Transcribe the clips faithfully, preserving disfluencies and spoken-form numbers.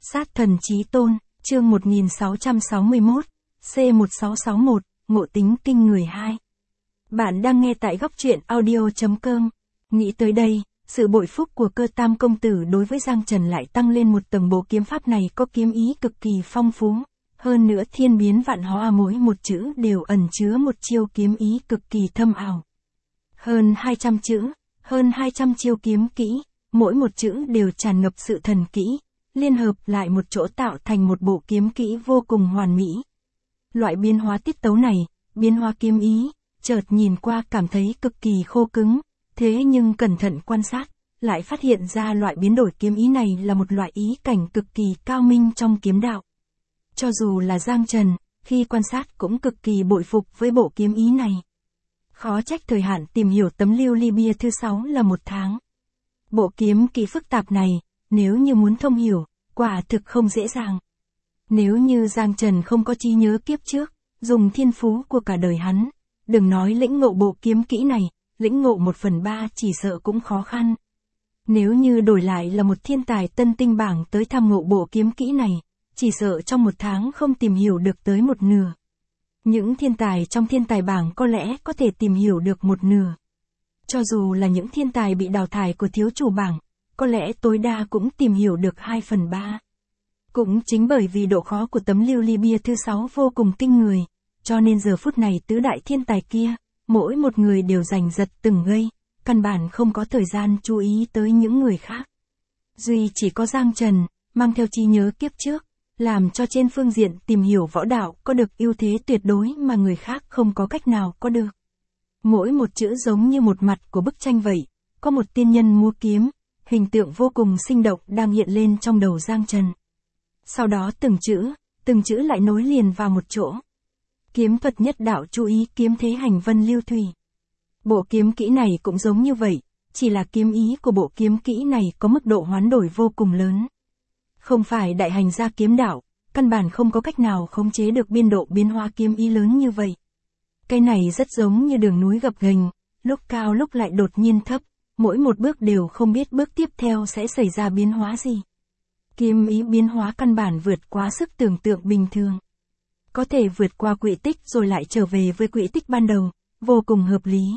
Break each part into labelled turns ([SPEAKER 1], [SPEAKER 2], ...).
[SPEAKER 1] Sát thần chí tôn, chương một nghìn sáu trăm sáu mươi mốt, C một sáu sáu mốt, ngộ tính kinh người hai. Bạn đang nghe tại góc truyện audio chấm com. Nghĩ tới đây, sự bội phúc của Cơ Tam công tử đối với Giang Trần lại tăng lên một tầng. Bộ kiếm pháp này có kiếm ý cực kỳ phong phú, hơn nữa thiên biến vạn hóa, mỗi một chữ đều ẩn chứa một chiêu kiếm ý cực kỳ thâm ảo. Hơn hai trăm chữ, hơn hai trăm chiêu kiếm kỹ, mỗi một chữ đều tràn ngập sự thần kỹ, liên hợp lại một chỗ tạo thành một bộ kiếm kỹ vô cùng hoàn mỹ. Loại biến hóa tiết tấu này, biến hóa kiếm ý, chợt nhìn qua cảm thấy cực kỳ khô cứng, thế nhưng cẩn thận quan sát, lại phát hiện ra loại biến đổi kiếm ý này là một loại ý cảnh cực kỳ cao minh trong kiếm đạo. Cho dù là Giang Trần, khi quan sát cũng cực kỳ bội phục với bộ kiếm ý này. Khó trách thời hạn tìm hiểu tấm lưu ly bia thứ sáu là một tháng. Bộ kiếm kỹ phức tạp này, nếu như muốn thông hiểu, quả thực không dễ dàng. Nếu như Giang Trần không có trí nhớ kiếp trước, dùng thiên phú của cả đời hắn, đừng nói lĩnh ngộ bộ kiếm kỹ này, lĩnh ngộ một phần ba chỉ sợ cũng khó khăn. Nếu như đổi lại là một thiên tài tân tinh bảng tới tham ngộ bộ kiếm kỹ này, chỉ sợ trong một tháng không tìm hiểu được tới một nửa. Những thiên tài trong thiên tài bảng có lẽ có thể tìm hiểu được một nửa. Cho dù là những thiên tài bị đào thải của thiếu chủ bảng, có lẽ tối đa cũng tìm hiểu được hai phần ba. Cũng chính bởi vì độ khó của tấm lưu ly bia thứ sáu vô cùng kinh người, cho nên giờ phút này tứ đại thiên tài kia, mỗi một người đều giành giật từng gây, căn bản không có thời gian chú ý tới những người khác. Duy chỉ có Giang Trần, mang theo trí nhớ kiếp trước, làm cho trên phương diện tìm hiểu võ đạo có được ưu thế tuyệt đối mà người khác không có cách nào có được. Mỗi một chữ giống như một mặt của bức tranh vậy, có một tiên nhân múa kiếm, hình tượng vô cùng sinh động đang hiện lên trong đầu Giang Trần. Sau đó từng chữ, từng chữ lại nối liền vào một chỗ. Kiếm thuật nhất đạo chú ý kiếm thế hành vân lưu thủy. Bộ kiếm kỹ này cũng giống như vậy, chỉ là kiếm ý của bộ kiếm kỹ này có mức độ hoán đổi vô cùng lớn. Không phải đại hành gia kiếm đạo, căn bản không có cách nào khống chế được biên độ biến hóa kiếm ý lớn như vậy. Cái này rất giống như đường núi gập ghềnh, lúc cao lúc lại đột nhiên thấp, mỗi một bước đều không biết bước tiếp theo sẽ xảy ra biến hóa gì. Kiếm ý biến hóa căn bản vượt quá sức tưởng tượng bình thường. Có thể vượt qua quỹ tích rồi lại trở về với quỹ tích ban đầu, vô cùng hợp lý.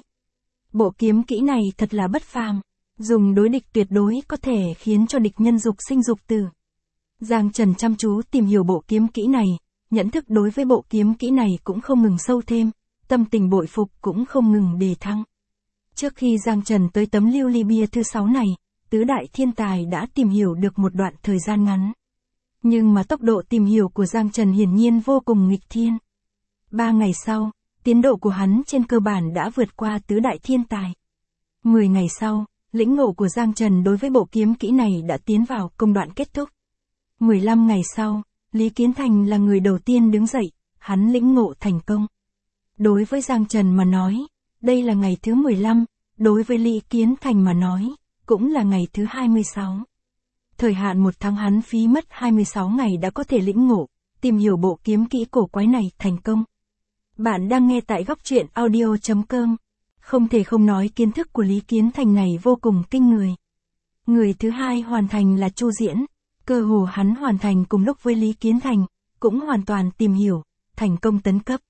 [SPEAKER 1] Bộ kiếm kỹ này thật là bất phàm, dùng đối địch tuyệt đối có thể khiến cho địch nhân dục sinh dục tử. Giang Trần chăm chú tìm hiểu bộ kiếm kỹ này, nhận thức đối với bộ kiếm kỹ này cũng không ngừng sâu thêm, tâm tình bội phục cũng không ngừng đề thăng. Trước khi Giang Trần tới tấm lưu ly bia thứ sáu này, tứ đại thiên tài đã tìm hiểu được một đoạn thời gian ngắn. Nhưng mà tốc độ tìm hiểu của Giang Trần hiển nhiên vô cùng nghịch thiên. Ba ngày sau, tiến độ của hắn trên cơ bản đã vượt qua tứ đại thiên tài. Mười ngày sau, lĩnh ngộ của Giang Trần đối với bộ kiếm kỹ này đã tiến vào công đoạn kết thúc. Mười lăm ngày sau, Lý Kiến Thành là người đầu tiên đứng dậy, hắn lĩnh ngộ thành công. Đối với Giang Trần mà nói, đây là ngày thứ mười lăm, đối với Lý Kiến Thành mà nói, cũng là ngày thứ hai mươi sáu. Thời hạn một tháng hắn phí mất hai mươi sáu ngày đã có thể lĩnh ngộ, tìm hiểu bộ kiếm kỹ cổ quái này thành công. Bạn đang nghe tại góc truyện audio chấm com. Không thể không nói kiến thức của Lý Kiến Thành này vô cùng kinh người. Người thứ hai hoàn thành là Chu Diễn, cơ hồ hắn hoàn thành cùng lúc với Lý Kiến Thành, cũng hoàn toàn tìm hiểu, thành công tấn cấp.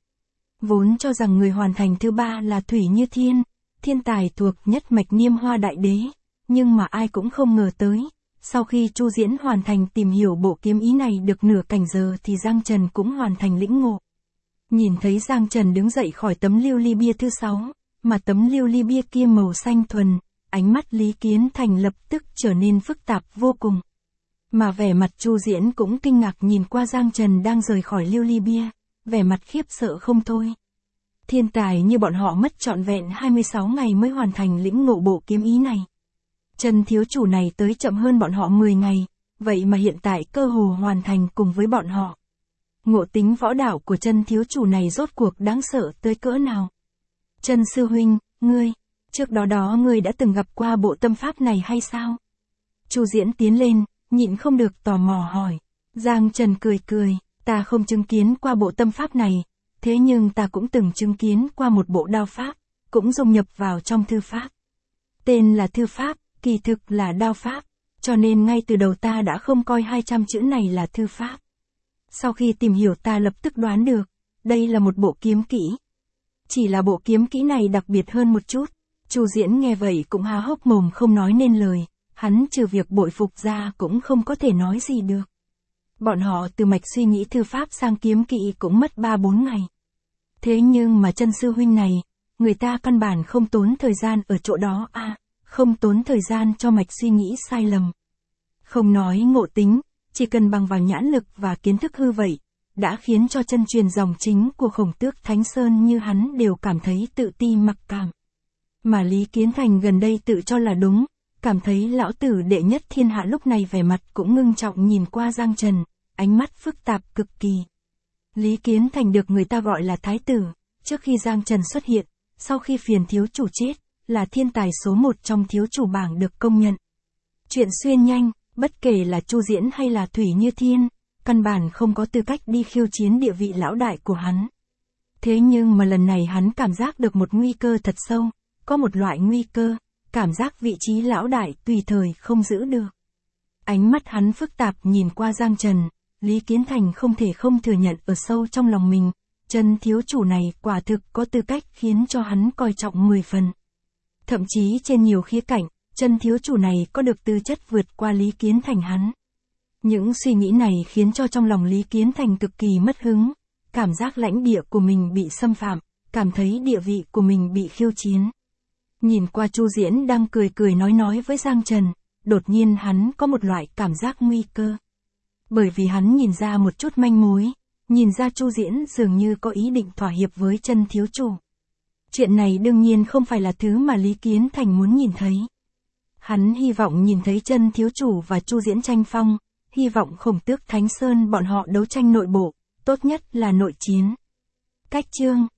[SPEAKER 1] Vốn cho rằng người hoàn thành thứ ba là Thủy Như Thiên, thiên tài thuộc nhất mạch Niêm Hoa Đại Đế, nhưng mà ai cũng không ngờ tới. Sau khi Chu Diễn hoàn thành tìm hiểu bộ kiếm ý này được nửa canh giờ thì Giang Trần cũng hoàn thành lĩnh ngộ. Nhìn thấy Giang Trần đứng dậy khỏi tấm lưu ly bia thứ sáu, mà tấm lưu ly bia kia màu xanh thuần, ánh mắt Lý Kiến Thành lập tức trở nên phức tạp vô cùng. Mà vẻ mặt Chu Diễn cũng kinh ngạc nhìn qua Giang Trần đang rời khỏi lưu ly bia, vẻ mặt khiếp sợ không thôi. Thiên tài như bọn họ mất trọn vẹn hai mươi sáu ngày mới hoàn thành lĩnh ngộ bộ kiếm ý này. Trần thiếu chủ này tới chậm hơn bọn họ mười ngày, vậy mà hiện tại cơ hồ hoàn thành cùng với bọn họ. Ngộ tính võ đạo của Trần thiếu chủ này rốt cuộc đáng sợ tới cỡ nào? Trần sư huynh, ngươi, trước đó đó ngươi đã từng gặp qua bộ tâm pháp này hay sao? Chu Diễn tiến lên, nhịn không được tò mò hỏi. Giang Trần cười cười, ta không chứng kiến qua bộ tâm pháp này, thế nhưng ta cũng từng chứng kiến qua một bộ đao pháp, cũng dung nhập vào trong thư pháp. Tên là thư pháp, kỳ thực là đao pháp, Cho nên ngay từ đầu ta đã không coi hai trăm chữ này là thư pháp. Sau khi tìm hiểu ta lập tức đoán được, đây là một bộ kiếm kỹ. Chỉ là bộ kiếm kỹ này đặc biệt hơn một chút. Chu Diễn nghe vậy cũng há hốc mồm không nói nên lời, hắn trừ việc bội phục ra cũng không có thể nói gì được. Bọn họ từ mạch suy nghĩ thư pháp sang kiếm kỹ cũng mất ba bốn ngày. Thế nhưng mà chân sư huynh này, người ta căn bản không tốn thời gian ở chỗ đó à, không tốn thời gian cho mạch suy nghĩ sai lầm. Không nói ngộ tính, chỉ cần bằng vào nhãn lực và kiến thức hư vậy, đã khiến cho chân truyền dòng chính của Khổng Tước Thánh Sơn như hắn đều cảm thấy tự ti mặc cảm. Mà Lý Kiến Thành gần đây tự cho là đúng, cảm thấy lão tử đệ nhất thiên hạ lúc này vẻ mặt cũng ngưng trọng nhìn qua Giang Trần, ánh mắt phức tạp cực kỳ. Lý Kiến Thành được người ta gọi là thái tử, trước khi Giang Trần xuất hiện, sau khi phiền thiếu chủ chết, là thiên tài số một trong thiếu chủ bảng được công nhận. Chuyện xuyên nhanh, bất kể là Chu Diễn hay là Thủy Như Thiên, căn bản không có tư cách đi khiêu chiến địa vị lão đại của hắn. Thế nhưng mà lần này hắn cảm giác được một nguy cơ thật sâu, có một loại nguy cơ, cảm giác vị trí lão đại tùy thời không giữ được. Ánh mắt hắn phức tạp nhìn qua Giang Trần, Lý Kiến Thành không thể không thừa nhận ở sâu trong lòng mình, chân thiếu chủ này quả thực có tư cách khiến cho hắn coi trọng mười phần. Thậm chí trên nhiều khía cạnh, chân thiếu chủ này có được tư chất vượt qua Lý Kiến Thành hắn. Những suy nghĩ này khiến cho trong lòng Lý Kiến Thành cực kỳ mất hứng, cảm giác lãnh địa của mình bị xâm phạm, cảm thấy địa vị của mình bị khiêu chiến. Nhìn qua Chu Diễn đang cười cười nói nói với Giang Trần, đột nhiên hắn có một loại cảm giác nguy cơ. Bởi vì hắn nhìn ra một chút manh mối, nhìn ra Chu Diễn dường như có ý định thỏa hiệp với chân thiếu chủ. Chuyện này đương nhiên không phải là thứ mà Lý Kiến Thành muốn nhìn thấy. Hắn hy vọng nhìn thấy chân thiếu chủ và Chu Diễn tranh phong, hy vọng Khổng Tước Thánh Sơn bọn họ đấu tranh nội bộ, tốt nhất là nội chiến. Cách chương